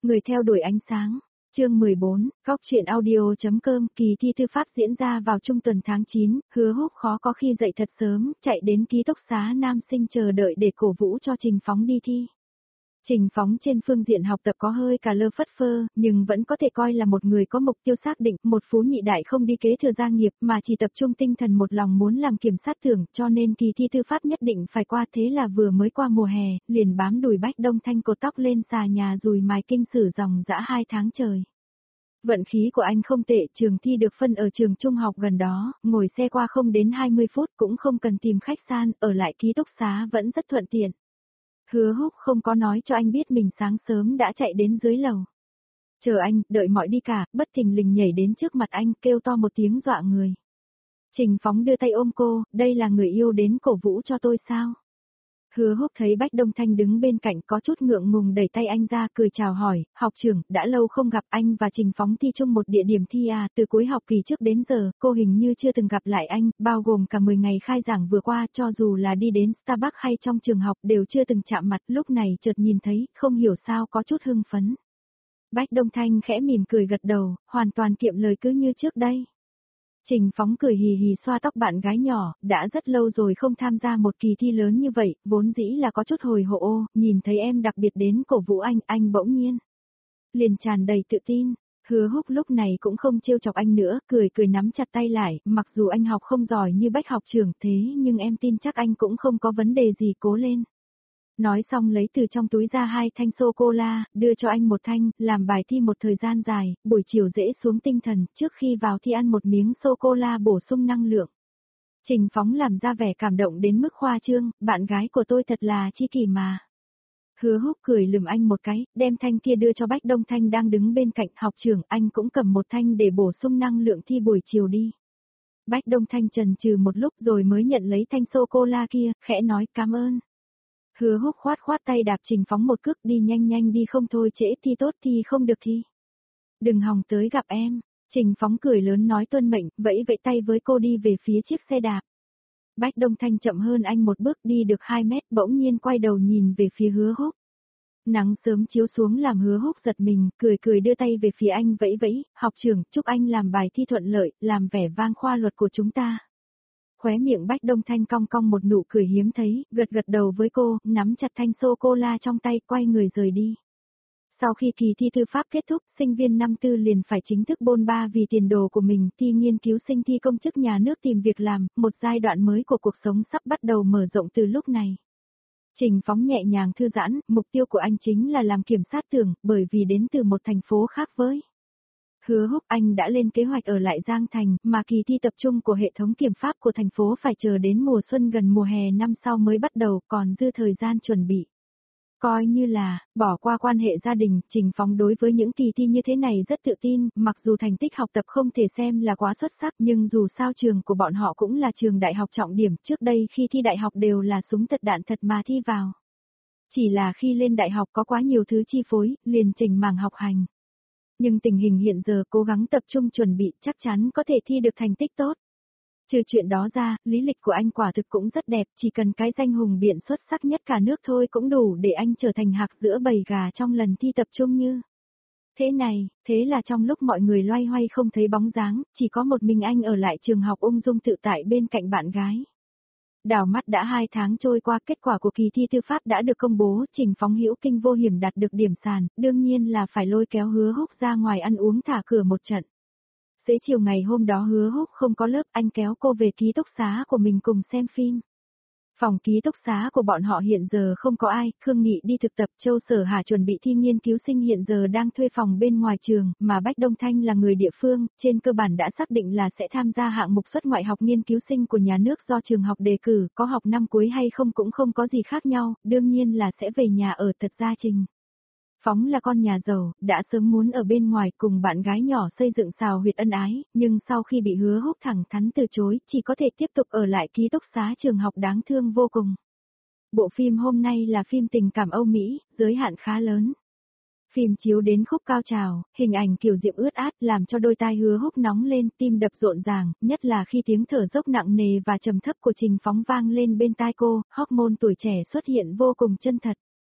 Người theo đuổi ánh sáng. Chương 14, Góc truyện audio.com. Kỳ thi tư pháp diễn ra vào trung tuần tháng 9, Hứa Húc khó có khi dậy thật sớm, chạy đến ký túc xá nam sinh chờ đợi để cổ vũ cho Trình Phóng đi thi. Trình Phóng trên phương diện học tập có hơi cà lơ phất phơ, nhưng vẫn có thể coi là một người có mục tiêu xác định, một phú nhị đại không đi kế thừa gia nghiệp mà chỉ tập trung tinh thần một lòng muốn làm kiểm sát trưởng, cho nên kỳ thi tư pháp nhất định phải qua, thế là vừa mới qua mùa hè, liền bám đùi Bách Đông Thanh cột tóc lên xà nhà dùi mài kinh sử dòng dã 2 tháng trời. Vận khí của anh không tệ, trường thi được phân ở trường trung học gần đó, ngồi xe qua không đến 20 phút cũng không cần tìm khách sạn, ở lại ký túc xá vẫn rất thuận tiện. Hứa Húc không có nói cho anh biết mình sáng sớm đã chạy đến dưới lầu. Chờ anh, đợi mọi đi cả, bất thình lình nhảy đến trước mặt anh, kêu to một tiếng dọa người. Trình Phóng đưa tay ôm cô, đây là người yêu đến cổ vũ cho tôi sao? Hứa Húc thấy Bách Đông Thanh đứng bên cạnh có chút ngượng ngùng đẩy tay anh ra cười chào hỏi, học trưởng, đã lâu không gặp, anh và Trình Phóng thi chung một địa điểm thi à, từ cuối học kỳ trước đến giờ, cô hình như chưa từng gặp lại anh, bao gồm cả 10 ngày khai giảng vừa qua, cho dù là đi đến Starbucks hay trong trường học đều chưa từng chạm mặt, lúc này chợt nhìn thấy, không hiểu sao có chút hưng phấn. Bách Đông Thanh khẽ mỉm cười gật đầu, hoàn toàn kiệm lời cứ như trước đây. Trình Phóng cười hì hì xoa tóc bạn gái nhỏ, đã rất lâu rồi không tham gia một kỳ thi lớn như vậy, vốn dĩ là có chút hồi hộp, nhìn thấy em đặc biệt đến cổ vũ anh bỗng nhiên liền tràn đầy tự tin. Hứa Húc lúc này cũng không trêu chọc anh nữa, cười nắm chặt tay lại, mặc dù anh học không giỏi như Bách học trưởng thế nhưng em tin chắc anh cũng không có vấn đề gì, cố lên. Nói xong lấy từ trong túi ra 2 thanh sô-cô-la, đưa cho anh một thanh, làm bài thi một thời gian dài, buổi chiều dễ xuống tinh thần, trước khi vào thi ăn một miếng sô-cô-la bổ sung năng lượng. Trình Phóng làm ra vẻ cảm động đến mức khoa trương, bạn gái của tôi thật là chi kỷ mà. Hứa Húc cười lườm anh một cái, đem thanh kia đưa cho Bách Đông Thanh đang đứng bên cạnh, học trưởng, anh cũng cầm một thanh để bổ sung năng lượng thi buổi chiều đi. Bách Đông Thanh chần chừ một lúc rồi mới nhận lấy thanh sô-cô-la kia, khẽ nói cảm ơn. Hứa Húc khoát tay đạp Trình Phóng một cước, đi nhanh đi không thôi trễ thi tốt thì không được thi. Đừng hòng tới gặp em. Trình Phóng cười lớn nói tuân mệnh, vẫy tay với cô đi về phía chiếc xe đạp. Bách Đông Thanh chậm hơn anh một bước, đi được 2 mét bỗng nhiên quay đầu nhìn về phía Hứa Húc. Nắng sớm chiếu xuống làm Hứa Húc giật mình, cười đưa tay về phía anh vẫy, học trưởng, chúc anh làm bài thi thuận lợi, làm vẻ vang khoa luật của chúng ta. Khóe miệng Bách Đông Thanh cong một nụ cười hiếm thấy, gật đầu với cô, nắm chặt thanh sô-cô-la trong tay, quay người rời đi. Sau khi kỳ thi tư pháp kết thúc, sinh viên năm tư liền phải chính thức bôn ba vì tiền đồ của mình, thi nghiên cứu sinh, thi công chức nhà nước, tìm việc làm, một giai đoạn mới của cuộc sống sắp bắt đầu mở rộng từ lúc này. Trình Phóng nhẹ nhàng thư giãn, mục tiêu của anh chính là làm kiểm sát trưởng, bởi vì đến từ một thành phố khác với. Hứa Húc, anh đã lên kế hoạch ở lại Giang Thành, mà kỳ thi tập trung của hệ thống kiểm pháp của thành phố phải chờ đến mùa xuân gần mùa hè năm sau mới bắt đầu, còn dư thời gian chuẩn bị. Coi như là, bỏ qua quan hệ gia đình, Trình Phóng đối với những kỳ thi như thế này rất tự tin, mặc dù thành tích học tập không thể xem là quá xuất sắc nhưng dù sao trường của bọn họ cũng là trường đại học trọng điểm, trước đây khi thi đại học đều là súng thật đạn thật mà thi vào. Chỉ là khi lên đại học có quá nhiều thứ chi phối, liền chỉnh mảng học hành. Nhưng tình hình hiện giờ cố gắng tập trung chuẩn bị chắc chắn có thể thi được thành tích tốt. Trừ chuyện đó ra, lý lịch của anh quả thực cũng rất đẹp, chỉ cần cái danh hùng biện xuất sắc nhất cả nước thôi cũng đủ để anh trở thành hạc giữa bầy gà trong lần thi tập trung như thế này. Thế là trong lúc mọi người loay hoay không thấy bóng dáng, chỉ có một mình anh ở lại trường học ung dung tự tại bên cạnh bạn gái. Đảo mắt đã 2 tháng trôi qua, kết quả của kỳ thi tư pháp đã được công bố, Trình Phóng hữu kinh vô hiểm đạt được điểm sàn, đương nhiên là phải lôi kéo Hứa Húc ra ngoài ăn uống thả cửa một trận. Xế chiều ngày hôm đó Hứa Húc không có lớp, anh kéo cô về ký túc xá của mình cùng xem phim. Phòng ký túc xá của bọn họ hiện giờ không có ai, Khương Nghị đi thực tập, Châu Sở Hà chuẩn bị thi nghiên cứu sinh hiện giờ đang thuê phòng bên ngoài trường, mà Bách Đông Thanh là người địa phương, trên cơ bản đã xác định là sẽ tham gia hạng mục xuất ngoại học nghiên cứu sinh của nhà nước do trường học đề cử, có học năm cuối hay không cũng không có gì khác nhau, đương nhiên là sẽ về nhà ở. Thật ra Trình Phóng là con nhà giàu, đã sớm muốn ở bên ngoài cùng bạn gái nhỏ xây dựng xào huyệt ân ái, nhưng sau khi bị Hứa Húc thẳng thắn từ chối, chỉ có thể tiếp tục ở lại ký túc xá trường học đáng thương vô cùng. Bộ phim hôm nay là phim tình cảm Âu Mỹ, giới hạn khá lớn. Phim chiếu đến khúc cao trào, hình ảnh Kiều Diệm ướt át làm cho đôi tai Hứa Húc nóng lên, tim đập rộn ràng, nhất là khi tiếng thở dốc nặng nề và trầm thấp của Trình Phóng vang lên bên tai cô, hormone tuổi trẻ xuất hiện vô cùng chân thật.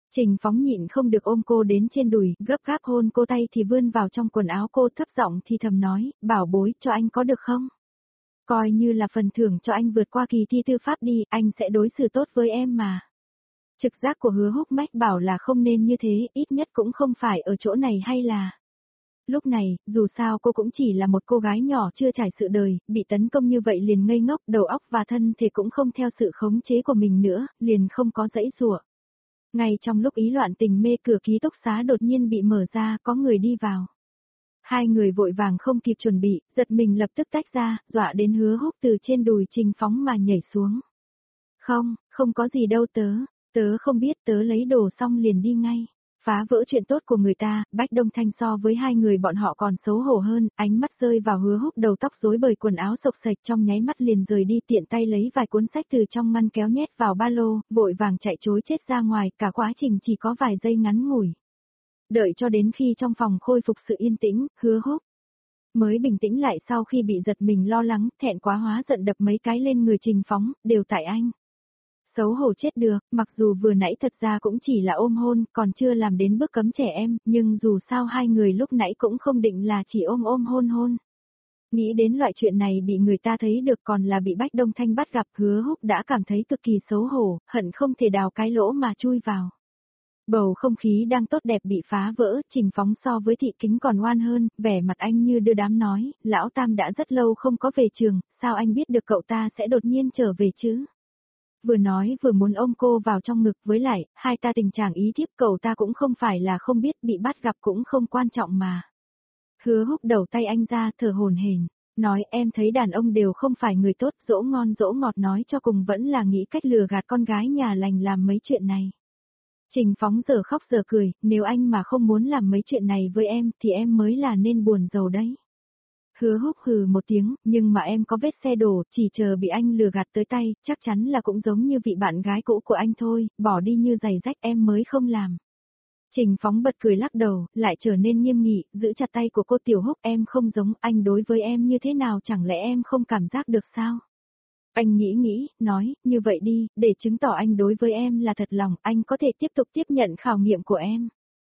Trình Phóng nhịn không được ôm cô đến trên đùi, gấp gáp hôn cô, tay thì vươn vào trong quần áo cô, thấp giọng thì thầm nói, bảo bối, cho anh có được không? Coi như là phần thưởng cho anh vượt qua kỳ thi tư pháp đi, anh sẽ đối xử tốt với em mà. Trực giác của Hứa Húc mách bảo là không nên như thế, ít nhất cũng không phải ở chỗ này hay là... Lúc này, dù sao cô cũng chỉ là một cô gái nhỏ chưa trải sự đời, bị tấn công như vậy liền ngây ngốc, đầu óc và thân thể cũng không theo sự khống chế của mình nữa, liền không có dãy giụa. Ngay trong lúc ý loạn tình mê, cửa ký túc xá đột nhiên bị mở ra, có người đi vào. Hai người vội vàng không kịp chuẩn bị, giật mình lập tức tách ra, dọa đến Hứa Húc từ trên đùi Trình Phóng mà nhảy xuống. Không, không có gì đâu tớ không biết, tớ lấy đồ xong liền đi ngay. Phá vỡ chuyện tốt của người ta, Bách Đông Thanh so với hai người bọn họ còn xấu hổ hơn, ánh mắt rơi vào Hứa Húc đầu tóc rối bời, quần áo xộc xệch, trong nháy mắt liền rời đi, tiện tay lấy vài cuốn sách từ trong ngăn kéo nhét vào ba lô, vội vàng chạy trối chết ra ngoài, cả quá trình chỉ có vài giây ngắn ngủi. Đợi cho đến khi trong phòng khôi phục sự yên tĩnh, Hứa Húc mới bình tĩnh lại sau khi bị giật mình lo lắng, thẹn quá hóa giận đập mấy cái lên người Trình Phóng, đều tại anh. Xấu hổ chết được, mặc dù vừa nãy thật ra cũng chỉ là ôm hôn, còn chưa làm đến bước cấm trẻ em, nhưng dù sao hai người lúc nãy cũng không định là chỉ ôm hôn hôn. Nghĩ đến loại chuyện này bị người ta thấy được, còn là bị Bách Đông Thanh bắt gặp, Hứa Húc đã cảm thấy cực kỳ xấu hổ, hận không thể đào cái lỗ mà chui vào. Bầu không khí đang tốt đẹp bị phá vỡ, Trình Phóng so với Thị Kính còn ngoan hơn, vẻ mặt anh như đưa đám nói, lão Tam đã rất lâu không có về trường, sao anh biết được cậu ta sẽ đột nhiên trở về chứ? Vừa nói vừa muốn ôm cô vào trong ngực, với lại, hai ta tình trạng ý thiếp, cậu ta cũng không phải là không biết, bị bắt gặp cũng không quan trọng mà. Hứa Húc đầu tay anh ra, thở hổn hển, nói em thấy đàn ông đều không phải người tốt, dỗ ngon dỗ ngọt, nói cho cùng vẫn là nghĩ cách lừa gạt con gái nhà lành làm mấy chuyện này. Trình Phóng giờ khóc giờ cười, nếu anh mà không muốn làm mấy chuyện này với em thì em mới là nên buồn rầu đấy. Hứa Húc hừ một tiếng, nhưng mà em có vết xe đổ, chỉ chờ bị anh lừa gạt tới tay, chắc chắn là cũng giống như vị bạn gái cũ của anh thôi, bỏ đi như giày rách, em mới không làm. Trình Phóng bật cười lắc đầu, lại trở nên nghiêm nghị, giữ chặt tay của cô. Tiểu Húc, em không giống anh, đối với em như thế nào chẳng lẽ em không cảm giác được sao? Anh nghĩ, nói, như vậy đi, để chứng tỏ anh đối với em là thật lòng, anh có thể tiếp tục tiếp nhận khảo nghiệm của em.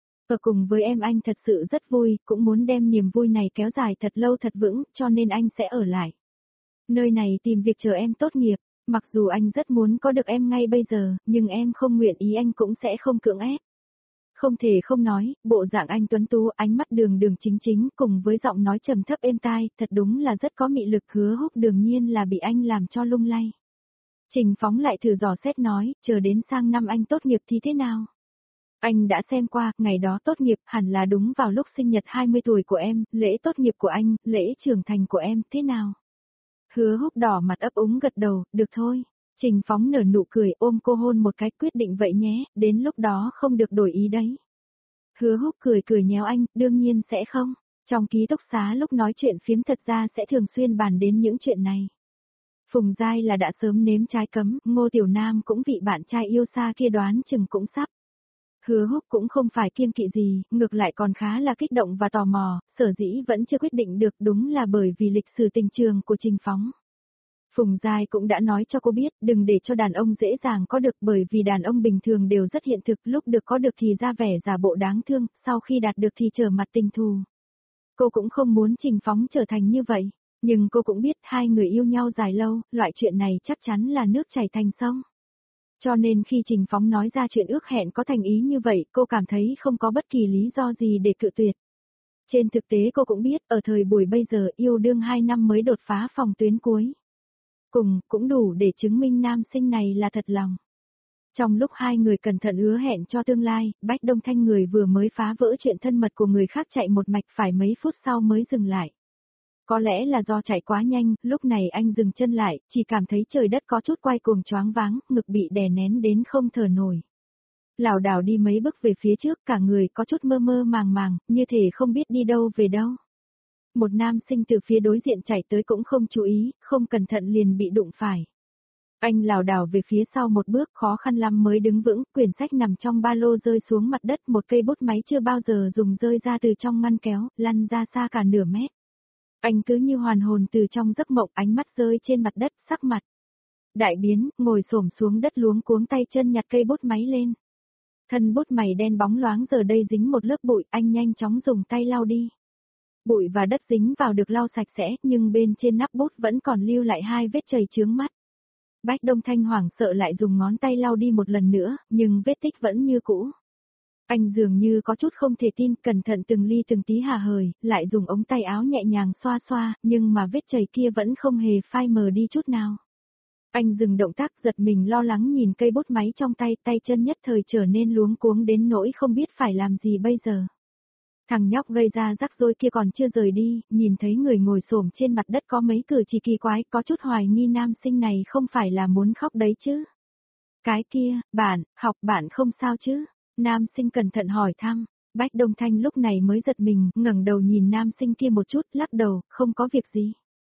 Ở cùng với em anh thật sự rất vui, cũng muốn đem niềm vui này kéo dài thật lâu thật vững, cho nên anh sẽ ở lại. Nơi này tìm việc chờ em tốt nghiệp, mặc dù anh rất muốn có được em ngay bây giờ, nhưng em không nguyện ý, anh cũng sẽ không cưỡng ép. Không thể không nói, bộ dạng anh tuấn tú, ánh mắt đường đường chính chính, cùng với giọng nói trầm thấp êm tai, thật đúng là rất có mị lực. Hứa Húc đương nhiên là bị anh làm cho lung lay. Trình Phóng lại thử dò xét nói, chờ đến sang năm anh tốt nghiệp thì thế nào? Anh đã xem qua, ngày đó tốt nghiệp hẳn là đúng vào lúc sinh nhật 20 tuổi của em, lễ tốt nghiệp của anh, lễ trưởng thành của em, thế nào? Hứa Húc đỏ mặt ấp úng gật đầu, được thôi. Trình Phóng nở nụ cười, ôm cô hôn một cái, quyết định vậy nhé, đến lúc đó không được đổi ý đấy. Hứa Húc cười cười nhéo anh, đương nhiên sẽ không. Trong ký túc xá lúc nói chuyện phiếm thật ra sẽ thường xuyên bàn đến những chuyện này. Phùng Giai là đã sớm nếm trái cấm, Ngô Tiểu Nam cũng vị bạn trai yêu xa kia đoán chừng cũng sắp. Hứa Húc cũng không phải kiêng kỵ gì, ngược lại còn khá là kích động và tò mò, sở dĩ vẫn chưa quyết định được, đúng là bởi vì lịch sử tình trường của Trình Phóng. Phùng Giai cũng đã nói cho cô biết, đừng để cho đàn ông dễ dàng có được, bởi vì đàn ông bình thường đều rất hiện thực, lúc được có được thì ra vẻ giả bộ đáng thương, sau khi đạt được thì trở mặt tình thù. Cô cũng không muốn Trình Phóng trở thành như vậy, nhưng cô cũng biết hai người yêu nhau dài lâu, loại chuyện này chắc chắn là nước chảy thành sông. Cho nên khi Trình Phóng nói ra chuyện ước hẹn có thành ý như vậy, cô cảm thấy không có bất kỳ lý do gì để cự tuyệt. Trên thực tế cô cũng biết, ở thời buổi bây giờ yêu đương 2 năm mới đột phá phòng tuyến cuối. Cũng đủ để chứng minh nam sinh này là thật lòng. Trong lúc hai người cẩn thận hứa hẹn cho tương lai, Bách Đông Thanh người vừa mới phá vỡ chuyện thân mật của người khác chạy một mạch, phải mấy phút sau mới dừng lại. Có lẽ là do chạy quá nhanh, lúc này anh dừng chân lại, chỉ cảm thấy trời đất có chút quay cuồng choáng váng, ngực bị đè nén đến không thở nổi. Lảo đảo đi mấy bước về phía trước, cả người có chút mơ mơ màng màng, như thể không biết đi đâu về đâu. Một nam sinh từ phía đối diện chạy tới cũng không chú ý, không cẩn thận liền bị đụng phải. Anh lảo đảo về phía sau một bước, khó khăn lắm mới đứng vững, quyển sách nằm trong ba lô rơi xuống mặt đất, một cây bút máy chưa bao giờ dùng rơi ra từ trong ngăn kéo, lăn ra xa cả nửa mét. Anh cứ như hoàn hồn từ trong giấc mộng, ánh mắt rơi trên mặt đất, sắc mặt đại biến, ngồi xổm xuống đất luống cuống tay chân nhặt cây bút máy lên. Thân bút mày đen bóng loáng giờ đây dính một lớp bụi, anh nhanh chóng dùng tay lau đi. Bụi và đất dính vào được lau sạch sẽ, nhưng bên trên nắp bút vẫn còn lưu lại 2 vết chảy chướng mắt. Bách Đông Thanh hoảng sợ lại dùng ngón tay lau đi một lần nữa, nhưng vết tích vẫn như cũ. Anh dường như có chút không thể tin, cẩn thận từng ly từng tí hà hời, lại dùng ống tay áo nhẹ nhàng xoa xoa, nhưng mà vết chảy kia vẫn không hề phai mờ đi chút nào. Anh dừng động tác, giật mình lo lắng nhìn cây bút máy trong tay, tay chân nhất thời trở nên luống cuống đến nỗi không biết phải làm gì bây giờ. Thằng nhóc gây ra rắc rối kia còn chưa rời đi, nhìn thấy người ngồi xổm trên mặt đất có mấy cử chỉ kỳ quái, có chút hoài nghi nam sinh này không phải là muốn khóc đấy chứ. Cái kia, bạn không sao chứ? Nam sinh cẩn thận hỏi thăm. Bách Đông Thanh lúc này mới giật mình, ngẩng đầu nhìn nam sinh kia một chút, lắc đầu, không có việc gì.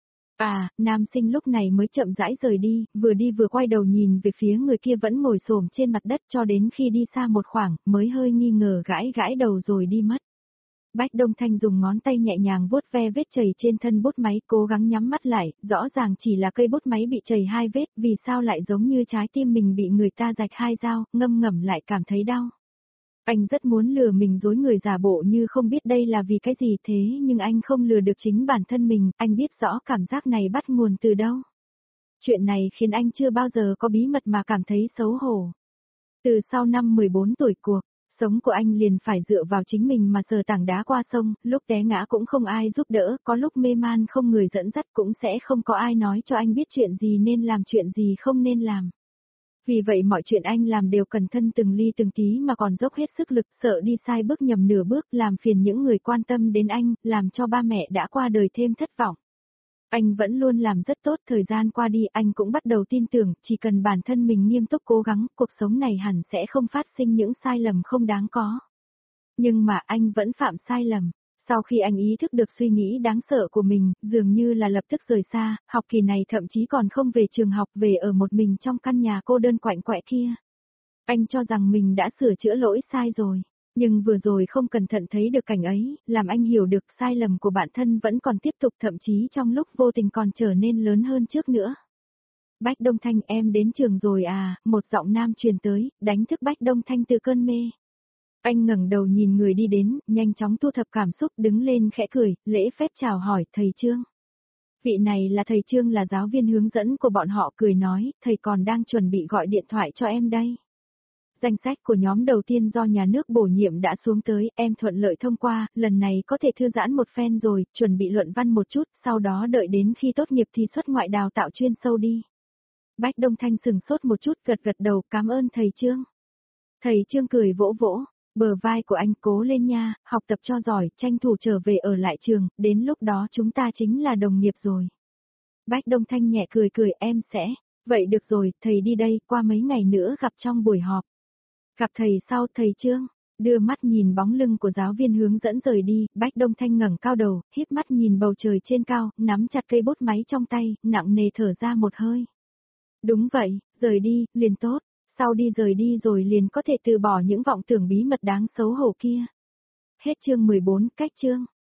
Nam sinh lúc này mới chậm rãi rời đi vừa quay đầu nhìn về phía người kia vẫn ngồi xổm trên mặt đất cho đến khi đi xa một khoảng, mới hơi nghi ngờ gãi gãi đầu rồi đi mất. Bách Đông Thanh dùng ngón tay nhẹ nhàng vuốt ve vết chảy trên thân bút máy, cố gắng nhắm mắt lại, rõ ràng chỉ là cây bút máy bị chảy 2 vết, vì sao lại giống như trái tim mình bị người ta rạch 2 dao, ngâm ngẩm lại cảm thấy đau. Anh rất muốn lừa mình dối người giả bộ như không biết đây là vì cái gì thế nhưng anh không lừa được chính bản thân mình, anh biết rõ cảm giác này bắt nguồn từ đâu. Chuyện này khiến anh chưa bao giờ có bí mật mà cảm thấy xấu hổ. Từ sau năm 14 tuổi cuộc, sống của anh liền phải dựa vào chính mình mà sờ tảng đá qua sông, lúc té ngã cũng không ai giúp đỡ, có lúc mê man không người dẫn dắt cũng sẽ không có ai nói cho anh biết chuyện gì nên làm chuyện gì không nên làm. Vì vậy mọi chuyện anh làm đều cẩn thận từng ly từng tí mà còn dốc hết sức lực, sợ đi sai bước nhầm nửa bước, làm phiền những người quan tâm đến anh, làm cho ba mẹ đã qua đời thêm thất vọng. Anh vẫn luôn làm rất tốt, thời gian qua đi anh cũng bắt đầu tin tưởng, chỉ cần bản thân mình nghiêm túc cố gắng, cuộc sống này hẳn sẽ không phát sinh những sai lầm không đáng có. Nhưng mà anh vẫn phạm sai lầm. Sau khi anh ý thức được suy nghĩ đáng sợ của mình, dường như là lập tức rời xa, học kỳ này thậm chí còn không về trường học, về ở một mình trong căn nhà cô đơn quạnh quẽ kia. Anh cho rằng mình đã sửa chữa lỗi sai rồi, nhưng vừa rồi không cẩn thận thấy được cảnh ấy, làm anh hiểu được sai lầm của bản thân vẫn còn tiếp tục, thậm chí trong lúc vô tình còn trở nên lớn hơn trước nữa. Bách Đông Thanh, em đến trường rồi à, một giọng nam truyền tới, đánh thức Bách Đông Thanh từ cơn mê. Anh ngẩng đầu nhìn người đi đến, nhanh chóng thu thập cảm xúc, đứng lên khẽ cười, lễ phép chào hỏi, thầy Trương. Vị này là thầy Trương, là giáo viên hướng dẫn của bọn họ, cười nói, thầy còn đang chuẩn bị gọi điện thoại cho em đây. Danh sách của nhóm đầu tiên do nhà nước bổ nhiệm đã xuống tới, em thuận lợi thông qua, lần này có thể thư giãn một phen rồi, chuẩn bị luận văn một chút, sau đó đợi đến khi tốt nghiệp thì xuất ngoại đào tạo chuyên sâu đi. Bách Đông Thanh sừng sốt một chút, gật gật đầu, cảm ơn thầy Trương. Thầy Trương cười vỗ vỗ bờ vai của anh, cố lên nha, học tập cho giỏi, tranh thủ trở về ở lại trường, đến lúc đó chúng ta chính là đồng nghiệp rồi. Bách Đông Thanh nhẹ cười cười, em sẽ, vậy được rồi, thầy đi đây, qua mấy ngày nữa gặp trong buổi họp. Gặp thầy sau, thầy Trương, đưa mắt nhìn bóng lưng của giáo viên hướng dẫn rời đi, Bách Đông Thanh ngẩng cao đầu, híp mắt nhìn bầu trời trên cao, nắm chặt cây bút máy trong tay, nặng nề thở ra một hơi. Đúng vậy, rời đi, liền tốt. Sau đi rời đi rồi liền có thể từ bỏ những vọng tưởng bí mật đáng xấu hổ kia. Hết chương 14, cách chương.